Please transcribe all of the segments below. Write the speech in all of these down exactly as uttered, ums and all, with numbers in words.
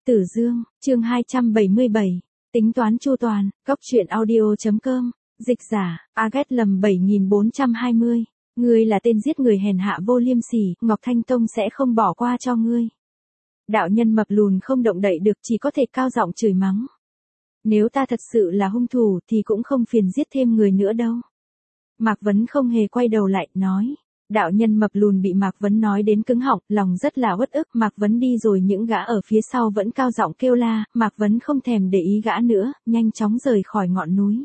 Tử Dương, chương hai trăm bảy mươi bảy, tính toán chu toàn, góc truyện audio.com, dịch giả, Agat lầm bảy nghìn bốn trăm hai mươi, ngươi là tên giết người hèn hạ vô liêm sỉ, Ngọc Thanh Tông sẽ không bỏ qua cho ngươi. Đạo nhân mập lùn không động đậy được, chỉ có thể cao giọng chửi mắng. Nếu ta thật sự là hung thủ thì cũng không phiền giết thêm người nữa đâu. Mạc Vấn không hề quay đầu lại, nói. Đạo nhân mập lùn bị Mạc Vấn nói đến cứng họng, lòng rất là uất ức. Mạc Vấn đi rồi những gã ở phía sau vẫn cao giọng kêu la, Mạc Vấn không thèm để ý gã nữa, nhanh chóng rời khỏi ngọn núi.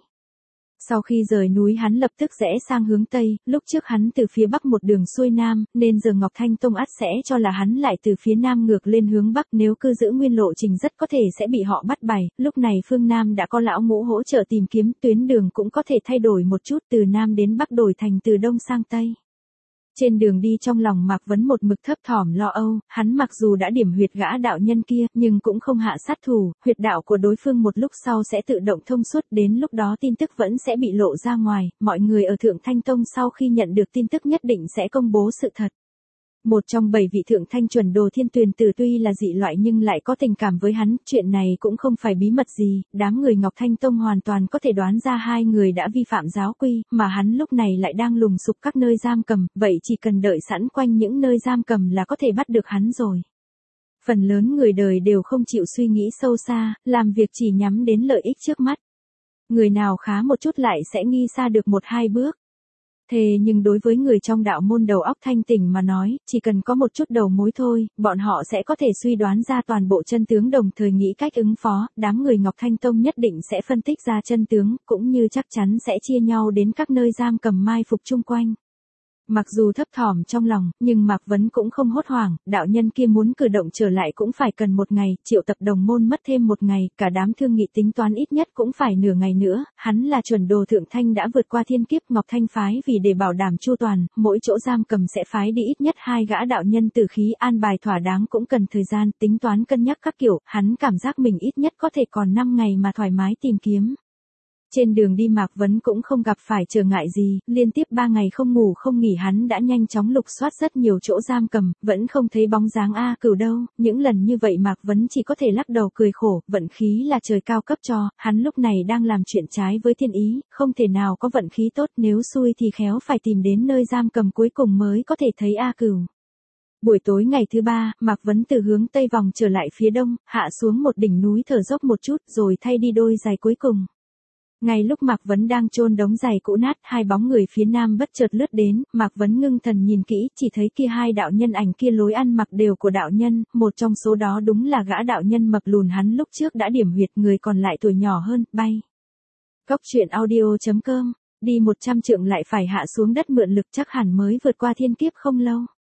Sau khi rời núi hắn lập tức rẽ sang hướng Tây, lúc trước hắn từ phía Bắc một đường xuôi Nam, nên giờ Ngọc Thanh Tông ắt sẽ cho là hắn lại từ phía Nam ngược lên hướng Bắc, nếu cứ giữ nguyên lộ trình rất có thể sẽ bị họ bắt bày. Lúc này phương Nam đã có lão ngũ hỗ trợ tìm kiếm, tuyến đường cũng có thể thay đổi một chút, từ Nam đến Bắc đổi thành từ Đông sang Tây. Trên đường đi trong lòng Mạc Vấn một mực thấp thỏm lo âu, hắn mặc dù đã điểm huyệt gã đạo nhân kia, nhưng cũng không hạ sát thủ, huyệt đạo của đối phương một lúc sau sẽ tự động thông suốt, đến lúc đó tin tức vẫn sẽ bị lộ ra ngoài, mọi người ở Thượng Thanh Tông sau khi nhận được tin tức nhất định sẽ công bố sự thật. Một trong bảy vị Thượng Thanh chuẩn đồ Thiên Tuyền Tử tuy là dị loại nhưng lại có tình cảm với hắn, chuyện này cũng không phải bí mật gì, đám người Ngọc Thanh Tông hoàn toàn có thể đoán ra hai người đã vi phạm giáo quy, mà hắn lúc này lại đang lùng sục các nơi giam cầm, vậy chỉ cần đợi sẵn quanh những nơi giam cầm là có thể bắt được hắn rồi. Phần lớn người đời đều không chịu suy nghĩ sâu xa, làm việc chỉ nhắm đến lợi ích trước mắt. Người nào khá một chút lại sẽ nghi xa được một hai bước. Thế nhưng đối với người trong đạo môn đầu óc thanh tỉnh mà nói, chỉ cần có một chút đầu mối thôi, bọn họ sẽ có thể suy đoán ra toàn bộ chân tướng, đồng thời nghĩ cách ứng phó. Đám người Ngọc Thanh Tông nhất định sẽ phân tích ra chân tướng, cũng như chắc chắn sẽ chia nhau đến các nơi giam cầm mai phục chung quanh. Mặc dù thấp thỏm trong lòng, nhưng Mạc Vấn cũng không hốt hoảng, đạo nhân kia muốn cử động trở lại cũng phải cần một ngày, triệu tập đồng môn mất thêm một ngày, cả đám thương nghị tính toán ít nhất cũng phải nửa ngày nữa, hắn là chuẩn đồ Thượng Thanh đã vượt qua thiên kiếp. Ngọc Thanh phái vì để bảo đảm chu toàn, mỗi chỗ giam cầm sẽ phái đi ít nhất hai gã đạo nhân tử khí, an bài thỏa đáng cũng cần thời gian, tính toán cân nhắc các kiểu, hắn cảm giác mình ít nhất có thể còn năm ngày mà thoải mái tìm kiếm. Trên đường đi Mạc Vấn cũng không gặp phải trở ngại gì, liên tiếp ba ngày không ngủ không nghỉ hắn đã nhanh chóng lục soát rất nhiều chỗ giam cầm, vẫn không thấy bóng dáng A Cửu đâu, những lần như vậy Mạc Vấn chỉ có thể lắc đầu cười khổ, vận khí là trời cao cấp cho, hắn lúc này đang làm chuyện trái với thiên ý, không thể nào có vận khí tốt, nếu xui thì khéo phải tìm đến nơi giam cầm cuối cùng mới có thể thấy A Cửu. Buổi tối ngày thứ ba, Mạc Vấn từ hướng Tây vòng trở lại phía Đông, hạ xuống một đỉnh núi thở dốc một chút rồi thay đi đôi giày cuối cùng. Ngay lúc Mạc Vấn đang chôn đống giày cũ nát, hai bóng người phía Nam bất chợt lướt đến, Mạc Vấn ngưng thần nhìn kỹ, chỉ thấy kia hai đạo nhân ảnh kia lối ăn mặc đều của đạo nhân, một trong số đó đúng là gã đạo nhân mập lùn hắn lúc trước đã điểm huyệt, người còn lại tuổi nhỏ hơn, bay. Góc truyện audio.com, đi một trăm trượng lại phải hạ xuống đất mượn lực, chắc hẳn mới vượt qua thiên kiếp không lâu.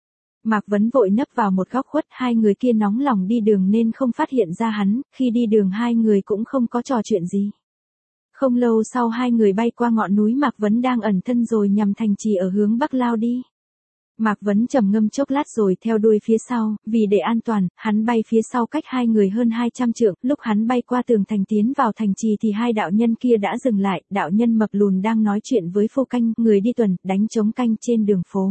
Mạc Vấn vội nấp vào một góc khuất, hai người kia nóng lòng đi đường nên không phát hiện ra hắn, khi đi đường hai người cũng không có trò chuyện gì. Không lâu sau hai người bay qua ngọn núi Mạc Vấn đang ẩn thân rồi nhằm thành trì ở hướng Bắc lao đi. Mạc Vấn trầm ngâm chốc lát rồi theo đuôi phía sau, vì để an toàn, hắn bay phía sau cách hai người hơn hai trăm trượng, lúc hắn bay qua tường thành tiến vào thành trì thì hai đạo nhân kia đã dừng lại, đạo nhân mập lùn đang nói chuyện với Phu Canh, người đi tuần, đánh trống canh trên đường phố.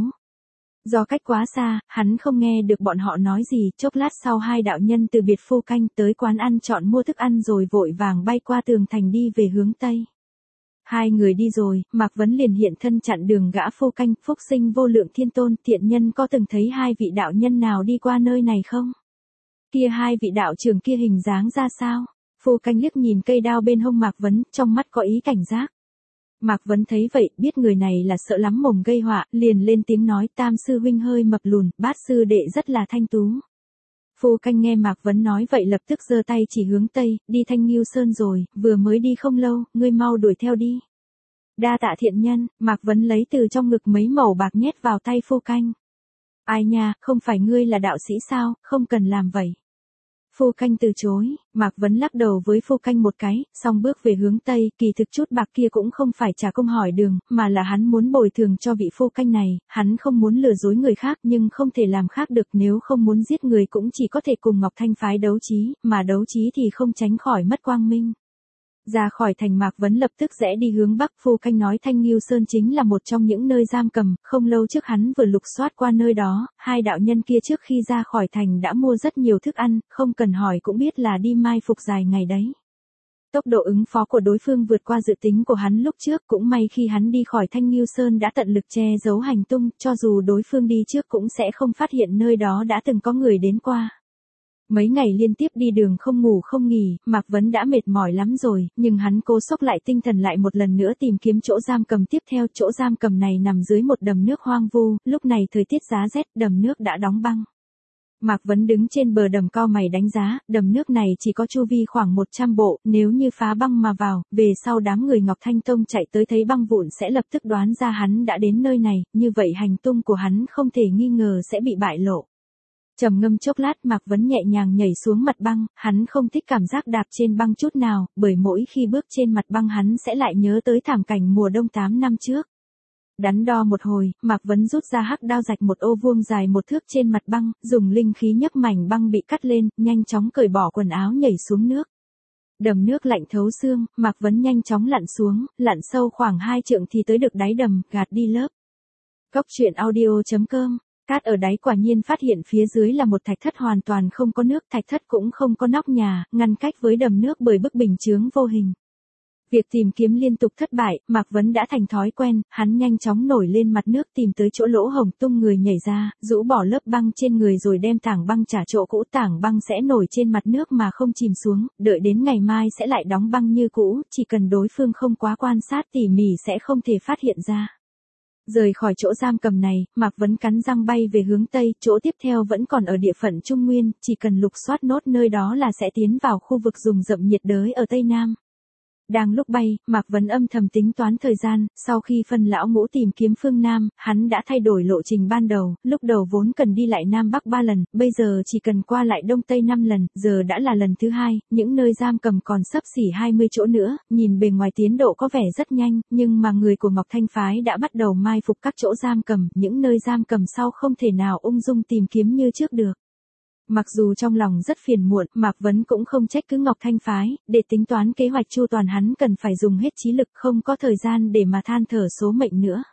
Do cách quá xa, hắn không nghe được bọn họ nói gì, chốc lát sau hai đạo nhân từ biệt Phu Canh tới quán ăn chọn mua thức ăn rồi vội vàng bay qua tường thành đi về hướng Tây. Hai người đi rồi, Mạc Vấn liền hiện thân chặn đường gã Phu Canh, phúc sinh vô lượng thiên tôn, thiện nhân có từng thấy hai vị đạo nhân nào đi qua nơi này không? Kia hai vị đạo trưởng kia hình dáng ra sao? Phu Canh liếc nhìn cây đao bên hông Mạc Vấn, trong mắt có ý cảnh giác. Mạc Vấn thấy vậy, biết người này là sợ lắm mồm gây họa, liền lên tiếng nói, Tam sư huynh hơi mập lùn, Bát sư đệ rất là thanh tú. Phu Canh nghe Mạc Vấn nói vậy lập tức giơ tay chỉ hướng Tây, đi Thanh Nghiêu Sơn rồi, vừa mới đi không lâu, ngươi mau đuổi theo đi. Đa tạ thiện nhân, Mạc Vấn lấy từ trong ngực mấy mẩu bạc nhét vào tay Phu Canh. Ai nha, không phải ngươi là đạo sĩ sao, không cần làm vậy. Phu Canh từ chối, Mạc Vấn lắc đầu với Phu Canh một cái, xong bước về hướng Tây, kỳ thực chút bạc kia cũng không phải trả công hỏi đường, mà là hắn muốn bồi thường cho vị Phu Canh này, hắn không muốn lừa dối người khác nhưng không thể làm khác được, nếu không muốn giết người cũng chỉ có thể cùng Ngọc Thanh phái đấu trí, mà đấu trí thì không tránh khỏi mất quang minh. Ra khỏi thành Mạc Vấn lập tức rẽ đi hướng Bắc. Phu Canh nói Thanh Ngưu Sơn chính là một trong những nơi giam cầm, không lâu trước hắn vừa lục soát qua nơi đó, hai đạo nhân kia trước khi ra khỏi thành đã mua rất nhiều thức ăn, không cần hỏi cũng biết là đi mai phục dài ngày đấy. Tốc độ ứng phó của đối phương vượt qua dự tính của hắn lúc trước, cũng may khi hắn đi khỏi Thanh Ngưu Sơn đã tận lực che giấu hành tung, cho dù đối phương đi trước cũng sẽ không phát hiện nơi đó đã từng có người đến qua. Mấy ngày liên tiếp đi đường không ngủ không nghỉ, Mạc Vấn đã mệt mỏi lắm rồi, nhưng hắn cố xốc lại tinh thần lại một lần nữa tìm kiếm chỗ giam cầm tiếp theo. Chỗ giam cầm này nằm dưới một đầm nước hoang vu, lúc này thời tiết giá rét, đầm nước đã đóng băng. Mạc Vấn đứng trên bờ đầm cau mày đánh giá, đầm nước này chỉ có chu vi khoảng một trăm bộ, nếu như phá băng mà vào, về sau đám người Ngọc Thanh Tông chạy tới thấy băng vụn sẽ lập tức đoán ra hắn đã đến nơi này, như vậy hành tung của hắn không thể nghi ngờ sẽ bị bại lộ. Trầm ngâm chốc lát, Mạc Vấn nhẹ nhàng nhảy xuống mặt băng, hắn không thích cảm giác đạp trên băng chút nào, bởi mỗi khi bước trên mặt băng hắn sẽ lại nhớ tới thảm cảnh mùa đông tám năm trước. Đắn đo một hồi, Mạc Vấn rút ra hắc đao rạch một ô vuông dài một thước trên mặt băng, dùng linh khí nhấc mảnh băng bị cắt lên, nhanh chóng cởi bỏ quần áo nhảy xuống nước. Đầm nước lạnh thấu xương, Mạc Vấn nhanh chóng lặn xuống, lặn sâu khoảng hai trượng thì tới được đáy đầm, gạt đi lớp. Cốc truyện audio chấm com. Cát ở đáy quả nhiên phát hiện phía dưới là một thạch thất hoàn toàn không có nước, thạch thất cũng không có nóc nhà, ngăn cách với đầm nước bởi bức bình chướng vô hình. Việc tìm kiếm liên tục thất bại, Mạc Vấn đã thành thói quen, hắn nhanh chóng nổi lên mặt nước tìm tới chỗ lỗ hổng tung người nhảy ra, rũ bỏ lớp băng trên người rồi đem tảng băng trả chỗ cũ. Tảng băng sẽ nổi trên mặt nước mà không chìm xuống, đợi đến ngày mai sẽ lại đóng băng như cũ, chỉ cần đối phương không quá quan sát tỉ mỉ sẽ không thể phát hiện ra. Rời khỏi chỗ giam cầm này, Mạc Vấn cắn răng bay về hướng Tây, chỗ tiếp theo vẫn còn ở địa phận Trung Nguyên, chỉ cần lục soát nốt nơi đó là sẽ tiến vào khu vực rừng rậm nhiệt đới ở Tây Nam. Đang lúc bay, Mạc Vấn âm thầm tính toán thời gian, sau khi phân lão ngũ tìm kiếm phương Nam, hắn đã thay đổi lộ trình ban đầu, lúc đầu vốn cần đi lại Nam Bắc ba lần, bây giờ chỉ cần qua lại Đông Tây năm lần, giờ đã là lần thứ hai, những nơi giam cầm còn xấp xỉ hai mươi chỗ nữa, nhìn bề ngoài tiến độ có vẻ rất nhanh, nhưng mà người của Ngọc Thanh Phái đã bắt đầu mai phục các chỗ giam cầm, những nơi giam cầm sau không thể nào ung dung tìm kiếm như trước được. Mặc dù trong lòng rất phiền muộn, Mạc Vấn cũng không trách cứ Ngọc Thanh Phái, để tính toán kế hoạch chu toàn hắn cần phải dùng hết trí lực, không có thời gian để mà than thở số mệnh nữa.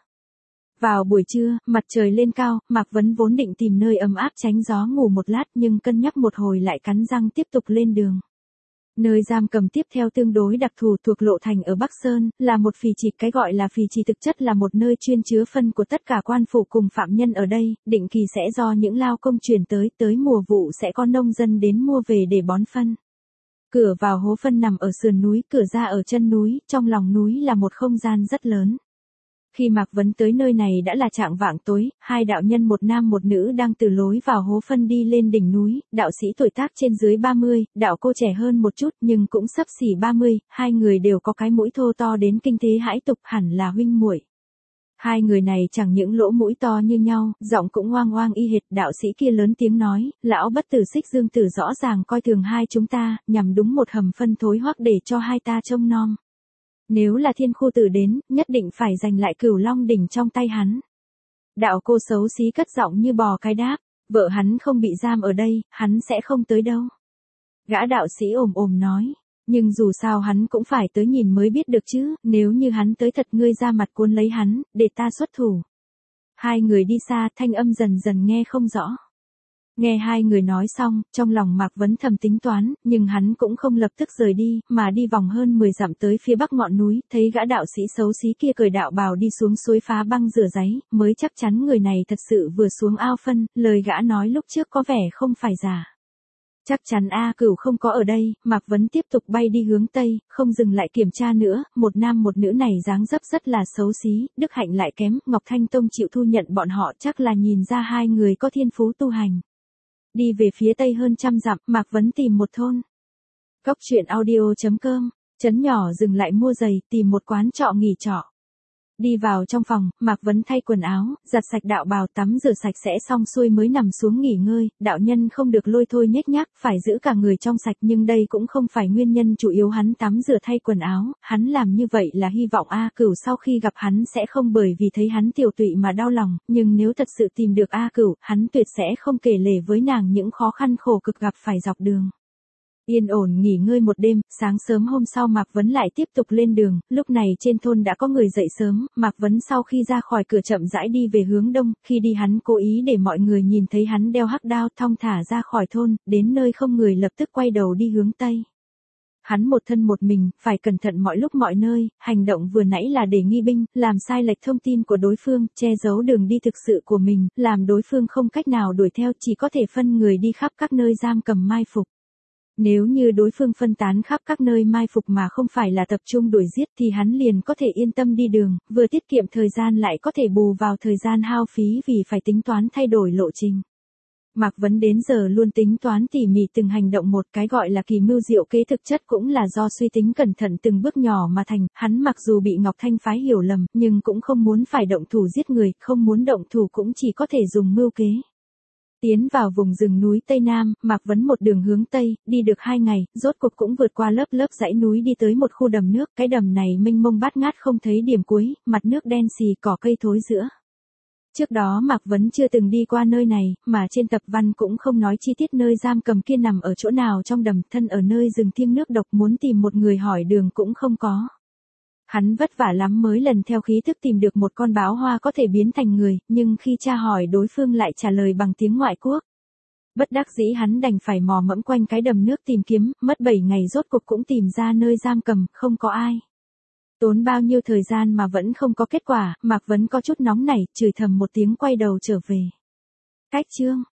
Vào buổi trưa, mặt trời lên cao, Mạc Vấn vốn định tìm nơi ấm áp tránh gió ngủ một lát nhưng cân nhắc một hồi lại cắn răng tiếp tục lên đường. Nơi giam cầm tiếp theo tương đối đặc thù thuộc Lộ Thành ở Bắc Sơn, là một phì trì, cái gọi là phì trì thực chất là một nơi chuyên chứa phân của tất cả quan phủ cùng phạm nhân ở đây, định kỳ sẽ do những lao công chuyển tới, tới mùa vụ sẽ có nông dân đến mua về để bón phân. Cửa vào hố phân nằm ở sườn núi, cửa ra ở chân núi, trong lòng núi là một không gian rất lớn. Khi Mạc Vấn tới nơi này đã là chạng vạng tối, hai đạo nhân một nam một nữ đang từ lối vào hố phân đi lên đỉnh núi, đạo sĩ tuổi tác trên dưới ba mươi, đạo cô trẻ hơn một chút nhưng cũng xấp xỉ ba mươi, hai người đều có cái mũi thô to đến kinh thế hãi tục, hẳn là huynh muội. Hai người này chẳng những lỗ mũi to như nhau, giọng cũng oang oang y hệt, đạo sĩ kia lớn tiếng nói, lão bất tử Xích Dương Tử rõ ràng coi thường hai chúng ta, nhằm đúng một hầm phân thối hoắc để cho hai ta trông nom. Nếu là Thiên Khu Tử đến, nhất định phải giành lại Cửu Long đỉnh trong tay hắn. Đạo cô xấu xí cất giọng như bò cái đáp, vợ hắn không bị giam ở đây, hắn sẽ không tới đâu. Gã đạo sĩ ồm ồm nói, nhưng dù sao hắn cũng phải tới nhìn mới biết được chứ, nếu như hắn tới thật ngươi ra mặt cuốn lấy hắn, để ta xuất thủ. Hai người đi xa, thanh âm dần dần nghe không rõ. Nghe hai người nói xong, trong lòng Mạc Vấn thầm tính toán, nhưng hắn cũng không lập tức rời đi, mà đi vòng hơn mười dặm tới phía bắc ngọn núi, thấy gã đạo sĩ xấu xí kia cởi đạo bào đi xuống suối phá băng rửa giấy, mới chắc chắn người này thật sự vừa xuống ao phân, lời gã nói lúc trước có vẻ không phải giả. Chắc chắn A Cửu không có ở đây, Mạc Vấn tiếp tục bay đi hướng Tây, không dừng lại kiểm tra nữa, một nam một nữ này dáng dấp rất là xấu xí, đức hạnh lại kém, Ngọc Thanh Tông chịu thu nhận bọn họ chắc là nhìn ra hai người có thiên phú tu hành. Đi về phía Tây hơn trăm dặm, Mạc Vấn tìm một thôn. Cốc truyện audio chấm com, trấn nhỏ dừng lại mua giày, tìm một quán trọ nghỉ trọ. Đi vào trong phòng, Mạc Vấn thay quần áo, giặt sạch đạo bào, tắm rửa sạch sẽ xong xuôi mới nằm xuống nghỉ ngơi, đạo nhân không được lôi thôi nhếch nhác, phải giữ cả người trong sạch nhưng đây cũng không phải nguyên nhân chủ yếu hắn tắm rửa thay quần áo, hắn làm như vậy là hy vọng A Cửu sau khi gặp hắn sẽ không bởi vì thấy hắn tiều tụy mà đau lòng, nhưng nếu thật sự tìm được A Cửu, hắn tuyệt sẽ không kể lể với nàng những khó khăn khổ cực gặp phải dọc đường. Yên ổn nghỉ ngơi một đêm, sáng sớm hôm sau Mạc Vấn lại tiếp tục lên đường, lúc này trên thôn đã có người dậy sớm, Mạc Vấn sau khi ra khỏi cửa chậm rãi đi về hướng đông, khi đi hắn cố ý để mọi người nhìn thấy hắn đeo hắc đao thong thả ra khỏi thôn, đến nơi không người lập tức quay đầu đi hướng tây. Hắn một thân một mình, phải cẩn thận mọi lúc mọi nơi, hành động vừa nãy là để nghi binh, làm sai lệch thông tin của đối phương, che giấu đường đi thực sự của mình, làm đối phương không cách nào đuổi theo, chỉ có thể phân người đi khắp các nơi giam cầm mai phục. Nếu như đối phương phân tán khắp các nơi mai phục mà không phải là tập trung đuổi giết thì hắn liền có thể yên tâm đi đường, vừa tiết kiệm thời gian lại có thể bù vào thời gian hao phí vì phải tính toán thay đổi lộ trình. Mạc Vấn đến giờ luôn tính toán tỉ mỉ từng hành động một, cái gọi là kỳ mưu diệu kế thực chất cũng là do suy tính cẩn thận từng bước nhỏ mà thành, hắn mặc dù bị Ngọc Thanh phái hiểu lầm, nhưng cũng không muốn phải động thủ giết người, không muốn động thủ cũng chỉ có thể dùng mưu kế. Tiến vào vùng rừng núi Tây Nam, Mạc Vấn một đường hướng Tây, đi được hai ngày, rốt cuộc cũng vượt qua lớp lớp dãy núi đi tới một khu đầm nước, cái đầm này mênh mông bát ngát không thấy điểm cuối, mặt nước đen xì cỏ cây thối giữa. Trước đó Mạc Vấn chưa từng đi qua nơi này, mà trên tập văn cũng không nói chi tiết nơi giam cầm kia nằm ở chỗ nào trong đầm, thân ở nơi rừng thiêng nước độc muốn tìm một người hỏi đường cũng không có. Hắn vất vả lắm mới lần theo khí thức tìm được một con báo hoa có thể biến thành người, nhưng khi tra hỏi đối phương lại trả lời bằng tiếng ngoại quốc. Bất đắc dĩ hắn đành phải mò mẫm quanh cái đầm nước tìm kiếm, mất bảy ngày rốt cuộc cũng tìm ra nơi giam cầm, không có ai. Tốn bao nhiêu thời gian mà vẫn không có kết quả, Mạc Vấn có chút nóng nảy, chửi thầm một tiếng quay đầu trở về. Cách chương